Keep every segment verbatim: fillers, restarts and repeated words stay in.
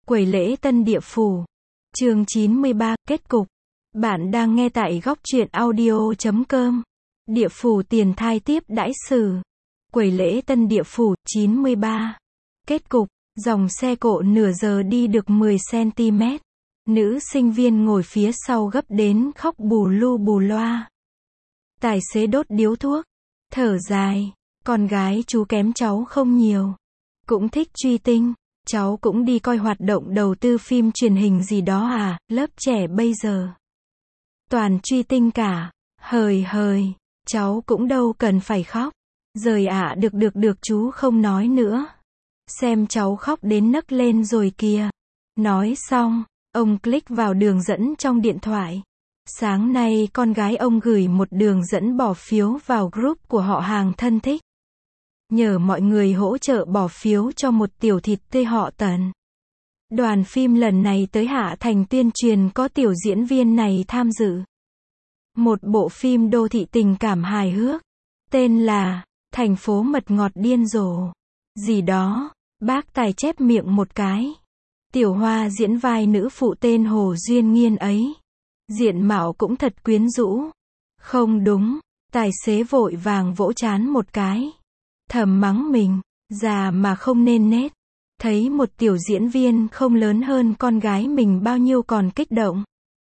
Quầy lễ Tân Địa Phủ. Chương chín mươi ba, kết cục. Bạn đang nghe tại góc truyện audio chấm com. Địa phủ tiền thai tiếp đãi xử. Quầy lễ Tân Địa Phủ, chín mươi ba. Kết cục. Dòng xe cộ nửa giờ đi được mười xăng ti mét. Nữ sinh viên ngồi phía sau gấp đến khóc bù lu bù loa. Tài xế đốt điếu thuốc. Thở dài. Con gái chú kém cháu không nhiều. Cũng thích truy tinh. Cháu cũng đi coi hoạt động đầu tư phim truyền hình gì đó à, lớp trẻ bây giờ. Toàn truy tinh cả. Hời hời. Cháu cũng đâu cần phải khóc. Rời ạ à, được được được chú không nói nữa. Xem cháu khóc đến nấc lên rồi kìa. Nói xong, ông click vào đường dẫn trong điện thoại. Sáng nay con gái ông gửi một đường dẫn bỏ phiếu vào group của họ hàng thân thích. Nhờ mọi người hỗ trợ bỏ phiếu cho một tiểu thịt tươi họ Tần. Đoàn phim lần này tới Hạ Thành tuyên truyền có tiểu diễn viên này tham dự. Một bộ phim đô thị tình cảm hài hước. Tên là Thành phố mật ngọt điên rồ. Gì đó, bác tài chép miệng một cái. Tiểu Hoa diễn vai nữ phụ tên Hồ Duyên Nghiên ấy. Diện mạo cũng thật quyến rũ. Không đúng, tài xế vội vàng vỗ trán một cái. Thầm mắng mình, già mà không nên nết. Thấy một tiểu diễn viên không lớn hơn con gái mình bao nhiêu còn kích động.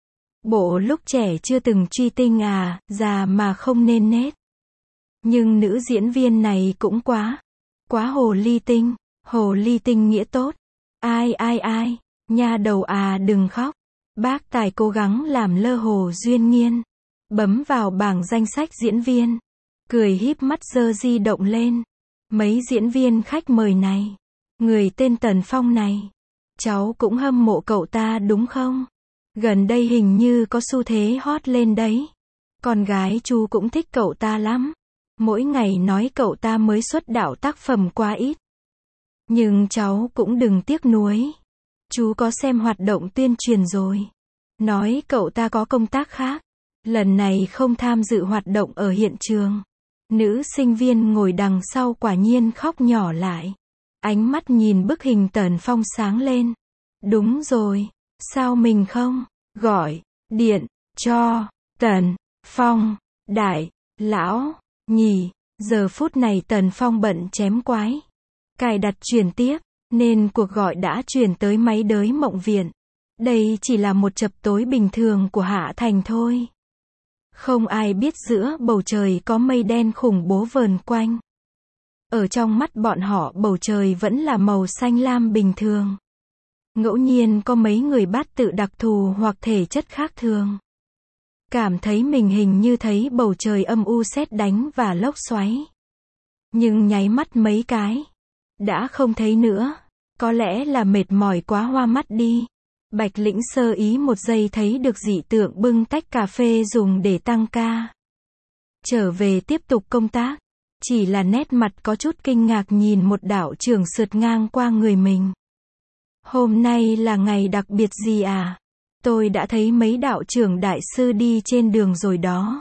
Bộ lúc trẻ chưa từng truy tinh à, già mà không nên nết. Nhưng nữ diễn viên này cũng quá, quá hồ ly tinh, hồ ly tinh nghĩa tốt. Ai ai ai, nha đầu à đừng khóc. Bác tài cố gắng làm lơ Hồ Duyên Nghiên. Bấm vào bảng danh sách diễn viên. Cười híp mắt giơ di động lên. Mấy diễn viên khách mời này. Người tên Tần Phong này. Cháu cũng hâm mộ cậu ta đúng không? Gần đây hình như có xu thế hot lên đấy. Con gái chú cũng thích cậu ta lắm. Mỗi ngày nói cậu ta mới xuất đạo tác phẩm quá ít. Nhưng cháu cũng đừng tiếc nuối. Chú có xem hoạt động tuyên truyền rồi. Nói cậu ta có công tác khác. Lần này không tham dự hoạt động ở hiện trường. Nữ sinh viên ngồi đằng sau quả nhiên khóc nhỏ lại. Ánh mắt nhìn bức hình Tần Phong sáng lên. Đúng rồi, sao mình không gọi điện cho Tần Phong, đại lão nhỉ? Giờ phút này Tần Phong bận chém quái. Cài đặt truyền tiếp, nên cuộc gọi đã truyền tới máy đới mộng viện. Đây chỉ là một chập tối bình thường của Hạ Thành thôi. Không ai biết giữa bầu trời có mây đen khủng bố vờn quanh. Ở trong mắt bọn họ bầu trời vẫn là màu xanh lam bình thường. Ngẫu nhiên có mấy người bát tự đặc thù hoặc thể chất khác thường. Cảm thấy mình hình như thấy bầu trời âm u sét đánh và lốc xoáy. Nhưng nháy mắt mấy cái. Đã không thấy nữa. Có lẽ là mệt mỏi quá hoa mắt đi. Bạch Lĩnh sơ ý một giây thấy được dị tượng bưng tách cà phê dùng để tăng ca. Trở về tiếp tục công tác. Chỉ là nét mặt có chút kinh ngạc nhìn một đạo trưởng sượt ngang qua người mình. Hôm nay là ngày đặc biệt gì à? Tôi đã thấy mấy đạo trưởng đại sư đi trên đường rồi đó.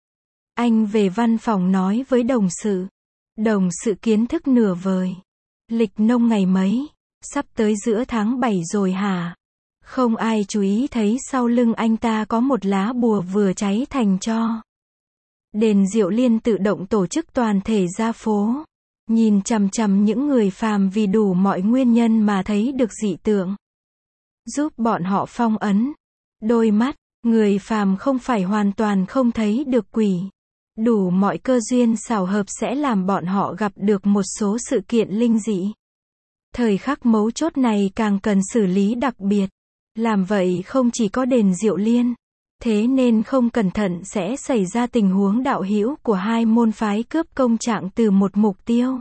Anh về văn phòng nói với đồng sự. Đồng sự kiến thức nửa vời. Lịch nông ngày mấy? Sắp tới giữa tháng bảy rồi hả? Không ai chú ý thấy sau lưng anh ta có một lá bùa vừa cháy thành tro. Đền Diệu Liên tự động tổ chức toàn thể ra phố. Nhìn chằm chằm những người phàm vì đủ mọi nguyên nhân mà thấy được dị tượng. Giúp bọn họ phong ấn. Đôi mắt, người phàm không phải hoàn toàn không thấy được quỷ. Đủ mọi cơ duyên xảo hợp sẽ làm bọn họ gặp được một số sự kiện linh dị. Thời khắc mấu chốt này càng cần xử lý đặc biệt. Làm vậy không chỉ có đền Diệu Liên. Thế nên không cẩn thận sẽ xảy ra tình huống đạo hữu của hai môn phái cướp công trạng từ một mục tiêu.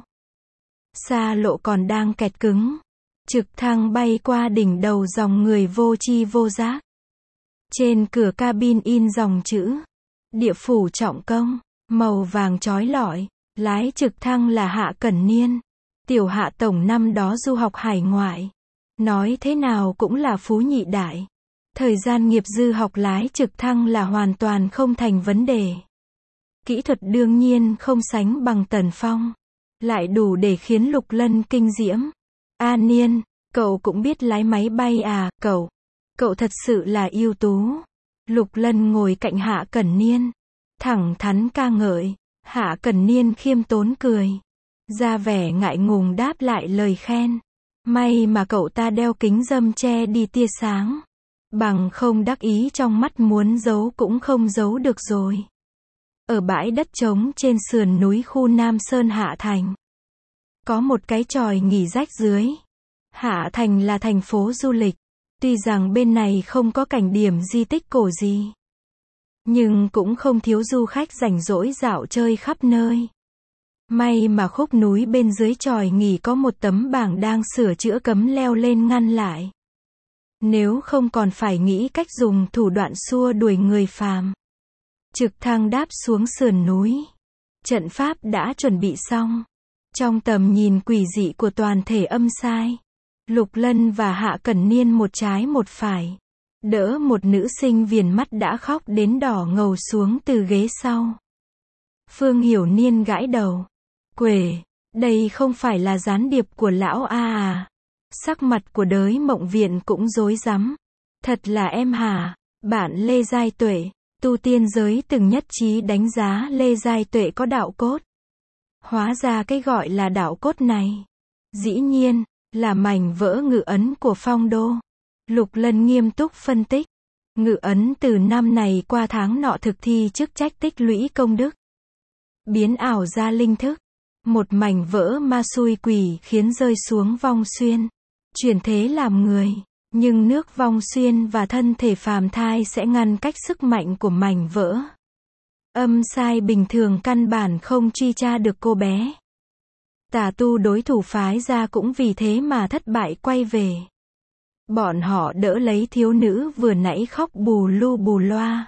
Xa lộ còn đang kẹt cứng. Trực thăng bay qua đỉnh đầu dòng người vô tri vô giác. Trên cửa cabin in dòng chữ. Địa phủ trọng công. Màu vàng chói lọi. Lái trực thăng là Hạ Cẩn Niên. Tiểu Hạ tổng năm đó du học hải ngoại. Nói thế nào cũng là phú nhị đại. Thời gian nghiệp dư học lái trực thăng là hoàn toàn không thành vấn đề. Kỹ thuật đương nhiên không sánh bằng Tần Phong. Lại đủ để khiến Lục Lân kinh diễm. A Niên, Cậu cũng biết lái máy bay à, cậu. Cậu thật sự là ưu tú. Lục Lân ngồi cạnh Hạ Cẩn Niên. Thẳng thắn ca ngợi. Hạ Cẩn Niên khiêm tốn cười. Ra vẻ ngại ngùng đáp lại lời khen. May mà cậu ta đeo kính râm che đi tia sáng. Bằng không đắc ý trong mắt muốn giấu cũng không giấu được rồi. Ở bãi đất trống trên sườn núi khu Nam Sơn Hạ Thành. Có một cái chòi nghỉ rách dưới. Hạ Thành là thành phố du lịch. Tuy rằng bên này không có cảnh điểm di tích cổ gì. Nhưng cũng không thiếu du khách rảnh rỗi dạo chơi khắp nơi. May mà khúc núi bên dưới chòi nghỉ có một tấm bảng đang sửa chữa cấm leo lên ngăn lại. Nếu không còn phải nghĩ cách dùng thủ đoạn xua đuổi người phàm. Trực thăng đáp xuống sườn núi. Trận pháp đã chuẩn bị xong. Trong tầm nhìn quỷ dị của toàn thể âm sai. Lục Lân và Hạ Cẩn Niên một trái một phải. Đỡ một nữ sinh viền mắt đã khóc đến đỏ ngầu xuống từ ghế sau. Phương Hiểu Niên gãi đầu. Quể, đây không phải là gián điệp của lão A à. Sắc mặt của Đới Mộng Viện cũng rối rắm. Thật là em hả? Bạn Lê Giai Tuệ, tu tiên giới từng nhất trí đánh giá Lê Giai Tuệ có đạo cốt. Hóa ra cái gọi là đạo cốt này. Dĩ nhiên, là mảnh vỡ ngự ấn của Phong Đô. Lục Lân nghiêm túc phân tích. Ngự ấn từ năm này qua tháng nọ thực thi chức trách tích lũy công đức. Biến ảo ra linh thức. Một mảnh vỡ ma xui quỷ khiến rơi xuống Vong Xuyên. Chuyển thế làm người. Nhưng nước Vong Xuyên và thân thể phàm thai sẽ ngăn cách sức mạnh của mảnh vỡ. Âm sai bình thường căn bản không truy tra được cô bé. Tà tu đối thủ phái ra cũng vì thế mà thất bại quay về. Bọn họ đỡ lấy thiếu nữ vừa nãy khóc bù lu bù loa.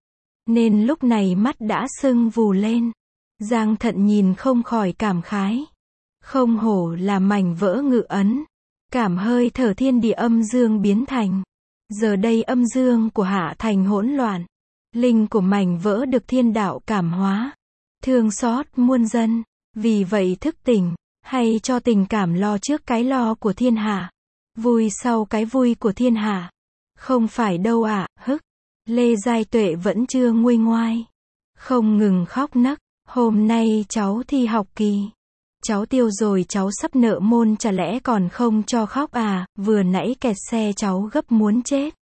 Nên lúc này mắt đã sưng vù lên. Giang Thận nhìn không khỏi cảm khái. Không hổ là mảnh vỡ ngự ấn. Cảm hơi thở thiên địa âm dương biến thành. Giờ đây âm dương của Hạ Thành hỗn loạn. Linh của mảnh vỡ được thiên đạo cảm hóa. Thương xót muôn dân. Vì vậy thức tỉnh. Hay cho tình cảm lo trước cái lo của thiên hạ. Vui sau cái vui của thiên hạ. Không phải đâu ạ, à, hức. Lê Giai Tuệ vẫn chưa nguôi ngoai. Không ngừng khóc nấc. Hôm nay cháu thi học kỳ. Cháu tiêu rồi cháu sắp nợ môn chả lẽ còn không cho khóc à, vừa nãy kẹt xe cháu gấp muốn chết.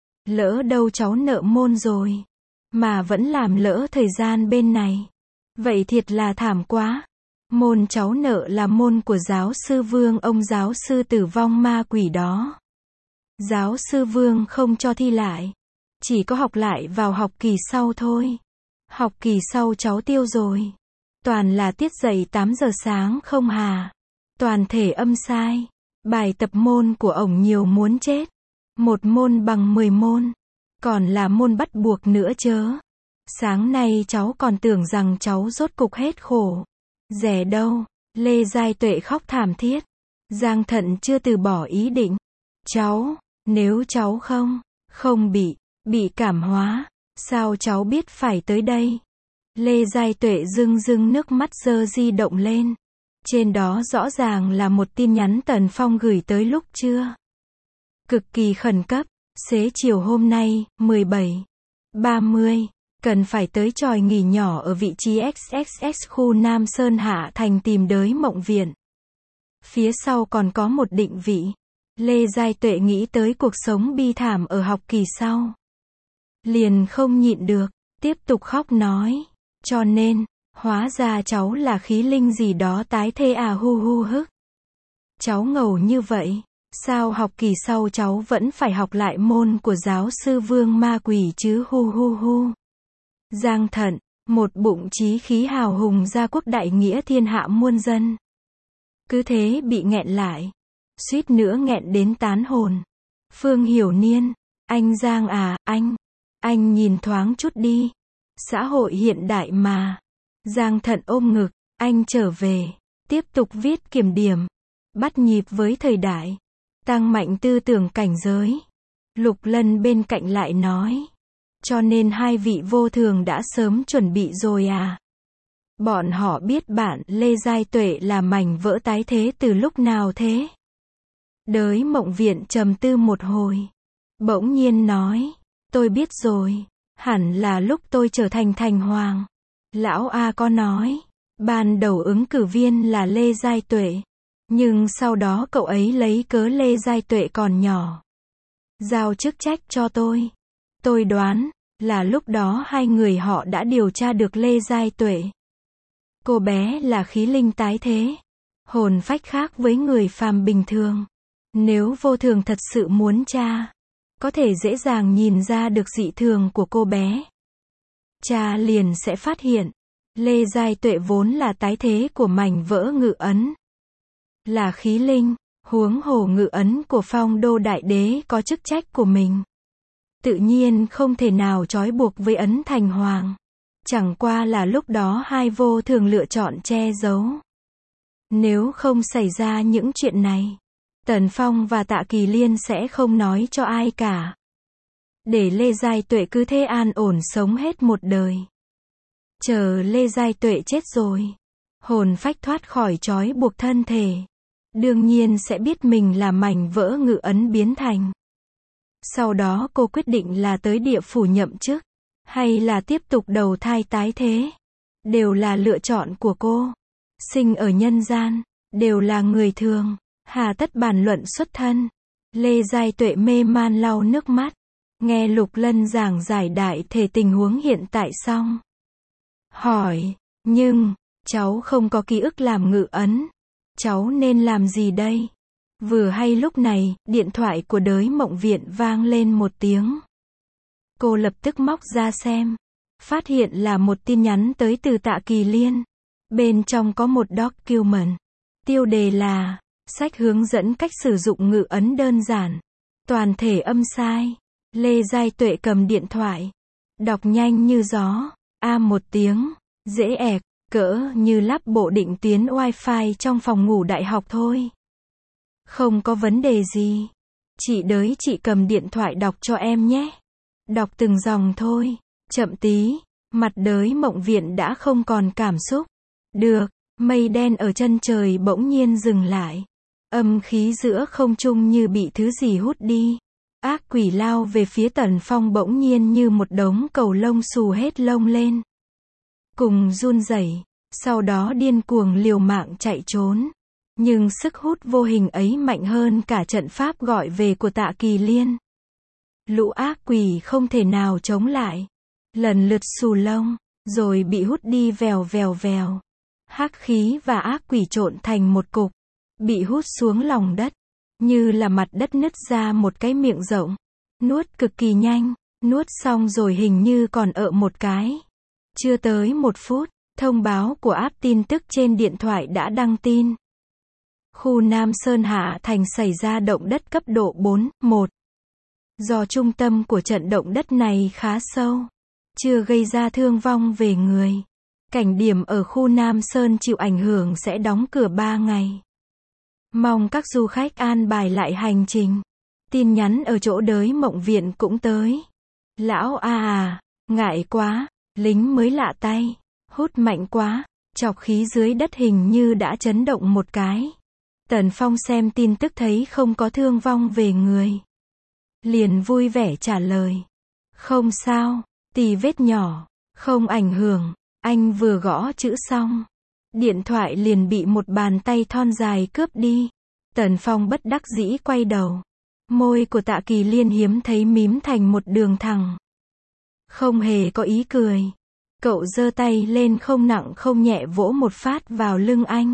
Lỡ đâu cháu nợ môn rồi. Mà vẫn làm lỡ thời gian bên này. Vậy thiệt là thảm quá. Môn cháu nợ là môn của giáo sư Vương, ông giáo sư tử vong ma quỷ đó. Giáo sư Vương không cho thi lại. Chỉ có học lại vào học kỳ sau thôi. Học kỳ sau cháu tiêu rồi. Toàn là tiết dạy tám giờ sáng không hà. Toàn thể âm sai. Bài tập môn của ổng nhiều muốn chết. Một môn bằng mười môn. Còn là môn bắt buộc nữa chớ. Sáng nay cháu còn tưởng rằng cháu rốt cục hết khổ. Rẻ đâu. Lê Giai Tuệ khóc thảm thiết. Giang Thận chưa từ bỏ ý định. Cháu, nếu cháu không, không bị, bị cảm hóa, sao cháu biết phải tới đây? Lê Giai Tuệ rưng rưng nước mắt giơ di động lên. Trên đó rõ ràng là một tin nhắn Tần Phong gửi tới lúc trưa. Cực kỳ khẩn cấp, xế chiều hôm nay, mười bảy ba mươi, cần phải tới chòi nghỉ nhỏ ở vị trí ích ích ích khu Nam Sơn Hạ Thành tìm Đới Mộng Viện. Phía sau còn có một định vị. Lê Giai Tuệ nghĩ tới cuộc sống bi thảm ở học kỳ sau. Liền không nhịn được, tiếp tục khóc nói. Cho nên, hóa ra cháu là khí linh gì đó tái thê à hu hu hức. Cháu ngầu như vậy, sao học kỳ sau cháu vẫn phải học lại môn của giáo sư Vương ma quỷ chứ hu hu hu. Giang Thận, một bụng chí khí hào hùng gia quốc đại nghĩa thiên hạ muôn dân. Cứ thế bị nghẹn lại. Suýt nữa nghẹn đến tán hồn. Phương Hiểu Niên, anh Giang à, anh, anh nhìn thoáng chút đi. Xã hội hiện đại mà. Giang Thận ôm ngực, anh trở về, tiếp tục viết kiểm điểm. Bắt nhịp với thời đại. Tăng mạnh tư tưởng cảnh giới. Lục Lân bên cạnh lại nói. Cho nên hai vị vô thường đã sớm chuẩn bị rồi à. Bọn họ biết bạn Lê Giai Tuệ là mảnh vỡ tái thế từ lúc nào thế? Đới Mộng Viện trầm tư một hồi. Bỗng nhiên nói, tôi biết rồi, hẳn là lúc tôi trở thành thành hoàng. Lão A có nói, ban đầu ứng cử viên là Lê Giai Tuệ. Nhưng sau đó cậu ấy lấy cớ Lê Giai Tuệ còn nhỏ, giao chức trách cho tôi. Tôi đoán, là lúc đó hai người họ đã điều tra được Lê Giai Tuệ. Cô bé là khí linh tái thế, hồn phách khác với người phàm bình thường. Nếu vô thường thật sự muốn tra, có thể dễ dàng nhìn ra được dị thường của cô bé. Cha liền sẽ phát hiện, Lê Giai Tuệ vốn là tái thế của mảnh vỡ ngự ấn. Là khí linh, huống hồ ngự ấn của Phong Đô Đại Đế có chức trách của mình. Tự nhiên không thể nào trói buộc với ấn thành hoàng. Chẳng qua là lúc đó hai vô thường lựa chọn che giấu. Nếu không xảy ra những chuyện này, Tần Phong và Tạ Kỳ Liên sẽ không nói cho ai cả. Để Lê Giai Tuệ cứ thế an ổn sống hết một đời. Chờ Lê Giai Tuệ chết rồi, hồn phách thoát khỏi trói buộc thân thể, đương nhiên sẽ biết mình là mảnh vỡ ngự ấn biến thành. Sau đó cô quyết định là tới địa phủ nhậm chức, hay là tiếp tục đầu thai tái thế. Đều là lựa chọn của cô. Sinh ở nhân gian, đều là người thường, hà tất bàn luận xuất thân. Lê Giai Tuệ mê man lau nước mắt, nghe Lục Lân giảng giải đại thể tình huống hiện tại xong. Hỏi, nhưng, cháu không có ký ức làm ngự ấn. Cháu nên làm gì đây? Vừa hay lúc này, điện thoại của Đới Mộng Viện vang lên một tiếng. Cô lập tức móc ra xem. Phát hiện là một tin nhắn tới từ Tạ Kỳ Liên. Bên trong có một document. Tiêu đề là, sách hướng dẫn cách sử dụng ngự ấn đơn giản. Toàn thể âm sai. Lê Giai Tuệ cầm điện thoại. Đọc nhanh như gió. A một tiếng. Dễ ẹc, cỡ như lắp bộ định tuyến wifi trong phòng ngủ đại học thôi. Không có vấn đề gì. Chị Đới chị cầm điện thoại đọc cho em nhé. Đọc từng dòng thôi. Chậm tí. Mặt Đới Mộng Viện đã không còn cảm xúc. Được. Mây đen ở chân trời bỗng nhiên dừng lại. Âm khí giữa không trung như bị thứ gì hút đi. Ác quỷ lao về phía Tần Phong bỗng nhiên như một đống cầu lông xù hết lông lên. Cùng run rẩy, sau đó điên cuồng liều mạng chạy trốn. Nhưng sức hút vô hình ấy mạnh hơn cả trận pháp gọi về của Tạ Kỳ Liên. Lũ ác quỷ không thể nào chống lại. Lần lượt xù lông, rồi bị hút đi vèo vèo vèo. Hắc khí và ác quỷ trộn thành một cục, bị hút xuống lòng đất, như là mặt đất nứt ra một cái miệng rộng. Nuốt cực kỳ nhanh, nuốt xong rồi hình như còn ợ một cái. Chưa tới một phút, thông báo của app tin tức trên điện thoại đã đăng tin. Khu Nam Sơn Hạ Thành xảy ra động đất cấp độ bốn, một. Do trung tâm của trận động đất này khá sâu, chưa gây ra thương vong về người. Cảnh điểm ở khu Nam Sơn chịu ảnh hưởng sẽ đóng cửa ba ngày. Mong các du khách an bài lại hành trình. Tin nhắn ở chỗ Đới Mộng Viện cũng tới. Lão A à, ngại quá, lính mới lạ tay, hút mạnh quá, chọc khí dưới đất hình như đã chấn động một cái. Tần Phong xem tin tức thấy không có thương vong về người. Liền vui vẻ trả lời. Không sao, tì vết nhỏ, không ảnh hưởng. Anh vừa gõ chữ xong, điện thoại liền bị một bàn tay thon dài cướp đi. Tần Phong bất đắc dĩ quay đầu. Môi của Tạ Kỳ Liên hiếm thấy mím thành một đường thẳng. Không hề có ý cười. Cậu giơ tay lên không nặng không nhẹ vỗ một phát vào lưng anh.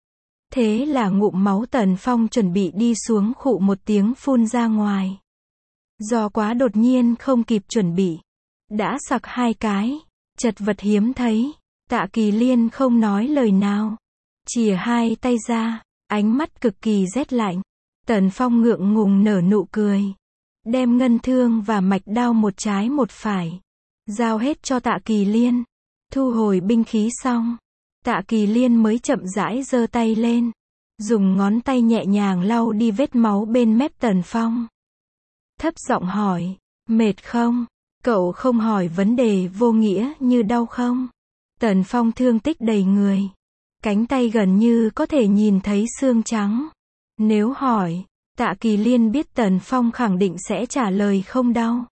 Thế là ngụm máu Tần Phong chuẩn bị đi xuống khụ một tiếng phun ra ngoài. Do quá đột nhiên không kịp chuẩn bị, đã sặc hai cái. Chật vật hiếm thấy. Tạ Kỳ Liên không nói lời nào, chìa hai tay ra, ánh mắt cực kỳ rét lạnh. Tần Phong ngượng ngùng nở nụ cười, đem ngân thương và mạch đao một trái một phải, giao hết cho Tạ Kỳ Liên. Thu hồi binh khí xong, Tạ Kỳ Liên mới chậm rãi giơ tay lên, dùng ngón tay nhẹ nhàng lau đi vết máu bên mép Tần Phong. Thấp giọng hỏi, mệt không? Cậu không hỏi vấn đề vô nghĩa như đau không? Tần Phong thương tích đầy người. Cánh tay gần như có thể nhìn thấy xương trắng. Nếu hỏi, Tạ Kỳ Liên biết Tần Phong khẳng định sẽ trả lời không đau.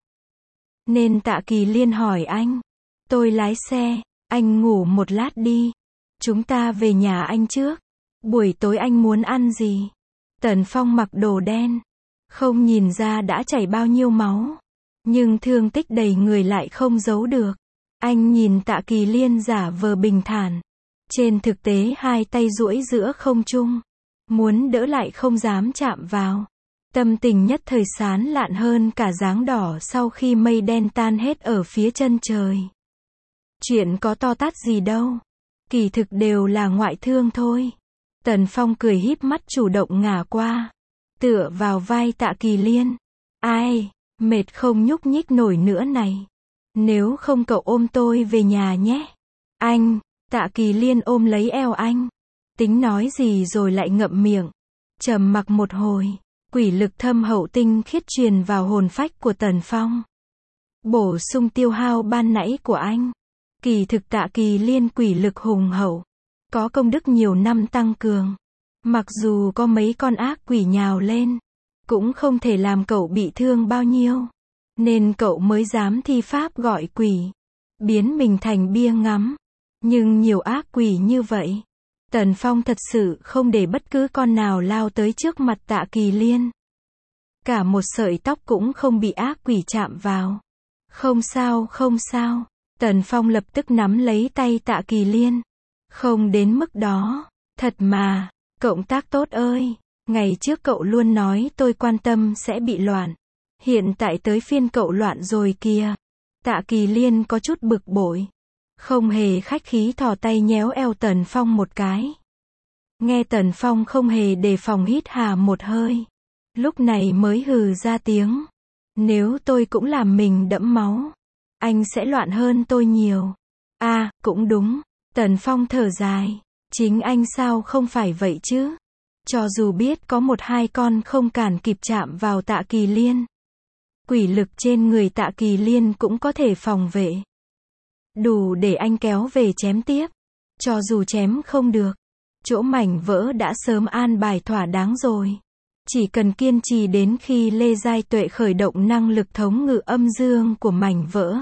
Nên Tạ Kỳ Liên hỏi anh. Tôi lái xe, anh ngủ một lát đi. Chúng ta về nhà anh trước. Buổi tối anh muốn ăn gì? Tần Phong mặc đồ đen. Không nhìn ra đã chảy bao nhiêu máu. Nhưng thương tích đầy người lại không giấu được. Anh nhìn Tạ Kỳ Liên giả vờ bình thản. Trên thực tế hai tay duỗi giữa không trung. Muốn đỡ lại không dám chạm vào. Tâm tình nhất thời sán lạn hơn cả dáng đỏ sau khi mây đen tan hết ở phía chân trời. Chuyện có to tát gì đâu. Kỳ thực đều là ngoại thương thôi. Tần Phong cười híp mắt chủ động ngả qua. Tựa vào vai Tạ Kỳ Liên. Ai, mệt không nhúc nhích nổi nữa này. Nếu không cậu ôm tôi về nhà nhé. Anh, Tạ Kỳ Liên ôm lấy eo anh. Tính nói gì rồi lại ngậm miệng. Trầm mặc một hồi. Quỷ lực thâm hậu tinh khiết truyền vào hồn phách của Tần Phong. Bổ sung tiêu hao ban nãy của anh. Kỳ thực Tạ Kỳ Liên quỷ lực hùng hậu. Có công đức nhiều năm tăng cường. Mặc dù có mấy con ác quỷ nhào lên. Cũng không thể làm cậu bị thương bao nhiêu. Nên cậu mới dám thi pháp gọi quỷ. Biến mình thành bia ngắm. Nhưng nhiều ác quỷ như vậy. Tần Phong thật sự không để bất cứ con nào lao tới trước mặt Tạ Kỳ Liên. Cả một sợi tóc cũng không bị ác quỷ chạm vào. Không sao, không sao. Tần Phong lập tức nắm lấy tay Tạ Kỳ Liên. Không đến mức đó. Thật mà, cộng tác tốt ơi. Ngày trước cậu luôn nói tôi quan tâm sẽ bị loạn. Hiện tại tới phiên cậu loạn rồi kìa. Tạ Kỳ Liên có chút bực bội. Không hề khách khí thò tay nhéo eo Tần Phong một cái. Nghe Tần Phong không hề đề phòng hít hà một hơi. Lúc này mới hừ ra tiếng. Nếu tôi cũng làm mình đẫm máu. Anh sẽ loạn hơn tôi nhiều. À, cũng đúng. Tần Phong thở dài. Chính anh sao không phải vậy chứ? Cho dù biết có một hai con không cản kịp chạm vào Tạ Kỳ Liên. Quỷ lực trên người Tạ Kỳ Liên cũng có thể phòng vệ. Đủ để anh kéo về chém tiếp. Cho dù chém không được. Chỗ mảnh vỡ đã sớm an bài thỏa đáng rồi. Chỉ cần kiên trì đến khi Lê Giai Tuệ khởi động năng lực thống ngự âm dương của mảnh vỡ.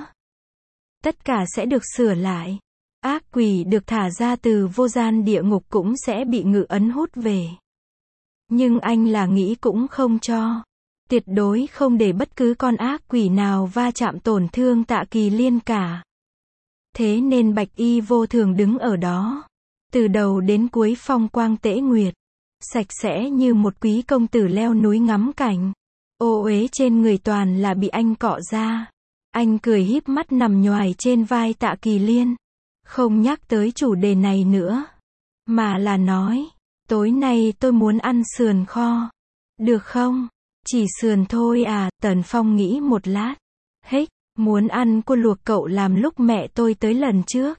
Tất cả sẽ được sửa lại. Ác quỷ được thả ra từ vô gian địa ngục cũng sẽ bị ngự ấn hút về. Nhưng anh là nghĩ cũng không cho. Tuyệt đối không để bất cứ con ác quỷ nào va chạm tổn thương Tạ Kỳ Liên cả. Thế nên Bạch Y vô thường đứng ở đó. Từ đầu đến cuối phong quang tễ nguyệt. Sạch sẽ như một quý công tử leo núi ngắm cảnh. Ô uế trên người toàn là bị anh cọ ra. Anh cười híp mắt nằm nhoài trên vai Tạ Kỳ Liên. Không nhắc tới chủ đề này nữa. Mà là nói. Tối nay tôi muốn ăn sườn kho. Được không? Chỉ sườn thôi à? Tần Phong nghĩ một lát. Hếch, muốn ăn cua luộc cậu làm lúc mẹ tôi tới lần trước.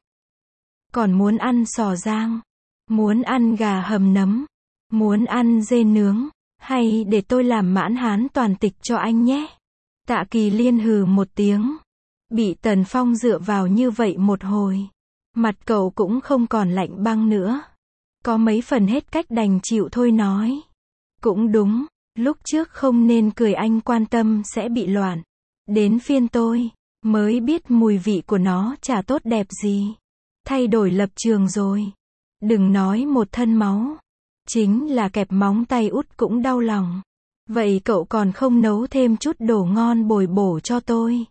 Còn muốn ăn sò rang. Muốn ăn gà hầm nấm. Muốn ăn dê nướng. Hay để tôi làm mãn hán toàn tịch cho anh nhé. Tạ Kỳ Liên hừ một tiếng. Bị Tần Phong dựa vào như vậy một hồi. Mặt cậu cũng không còn lạnh băng nữa. Có mấy phần hết cách đành chịu thôi nói. Cũng đúng, lúc trước không nên cười anh quan tâm sẽ bị loạn. Đến phiên tôi, mới biết mùi vị của nó chả tốt đẹp gì. Thay đổi lập trường rồi. Đừng nói một thân máu. Chính là kẹp móng tay út cũng đau lòng. Vậy cậu còn không nấu thêm chút đồ ngon bồi bổ cho tôi?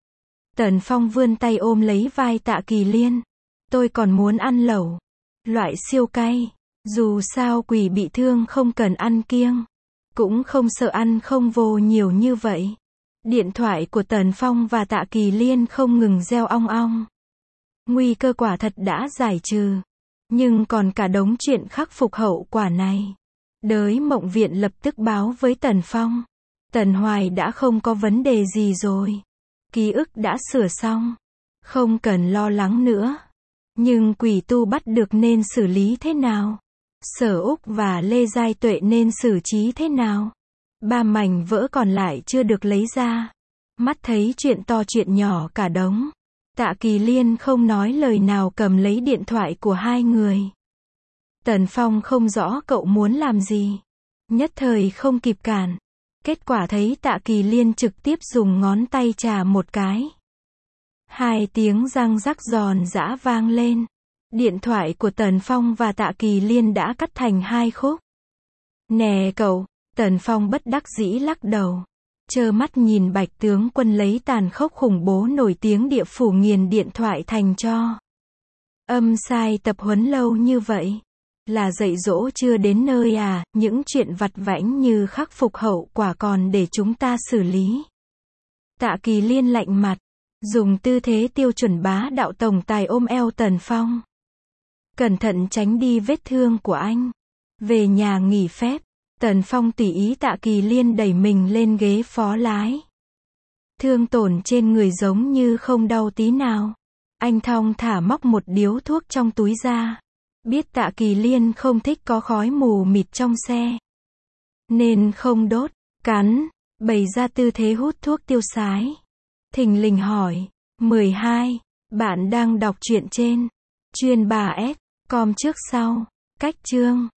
Tần Phong vươn tay ôm lấy vai Tạ Kỳ Liên. Tôi còn muốn ăn lẩu. Loại siêu cay. Dù sao quỷ bị thương không cần ăn kiêng. Cũng không sợ ăn không vô nhiều như vậy. Điện thoại của Tần Phong và Tạ Kỳ Liên không ngừng reo ong ong. Nguy cơ quả thật đã giải trừ. Nhưng còn cả đống chuyện khắc phục hậu quả này. Đới Mộng Viện lập tức báo với Tần Phong. Tần Hoài đã không có vấn đề gì rồi. Ký ức đã sửa xong. Không cần lo lắng nữa. Nhưng quỷ tu bắt được nên xử lý thế nào? Sở Úc và Lê Giai Tuệ nên xử trí thế nào? Ba mảnh vỡ còn lại chưa được lấy ra. Mắt thấy chuyện to chuyện nhỏ cả đống. Tạ Kỳ Liên không nói lời nào cầm lấy điện thoại của hai người. Tần Phong không rõ cậu muốn làm gì. Nhất thời không kịp cản. Kết quả thấy Tạ Kỳ Liên trực tiếp dùng ngón tay chà một cái. Hai tiếng răng rắc giòn giã vang lên. Điện thoại của Tần Phong và Tạ Kỳ Liên đã cắt thành hai khúc. Nè cậu, Tần Phong bất đắc dĩ lắc đầu. Trơ mắt nhìn Bạch tướng quân lấy tàn khốc khủng bố nổi tiếng địa phủ nghiền điện thoại thành tro. Âm sai tập huấn lâu như vậy. Là dạy dỗ chưa đến nơi à, những chuyện vặt vãnh như khắc phục hậu quả còn để chúng ta xử lý. Tạ Kỳ Liên lạnh mặt, dùng tư thế tiêu chuẩn bá đạo tổng tài ôm eo Tần Phong. Cẩn thận tránh đi vết thương của anh. Về nhà nghỉ phép, Tần Phong tùy ý Tạ Kỳ Liên đẩy mình lên ghế phó lái. Thương tổn trên người giống như không đau tí nào. Anh thong thả móc một điếu thuốc trong túi ra. Biết Tạ Kỳ Liên không thích có khói mù mịt trong xe. Nên không đốt, cắn, bày ra tư thế hút thuốc tiêu sái. Thình lình hỏi, mười hai, bạn đang đọc truyện trên chuyên bà S, com trước sau, cách chương.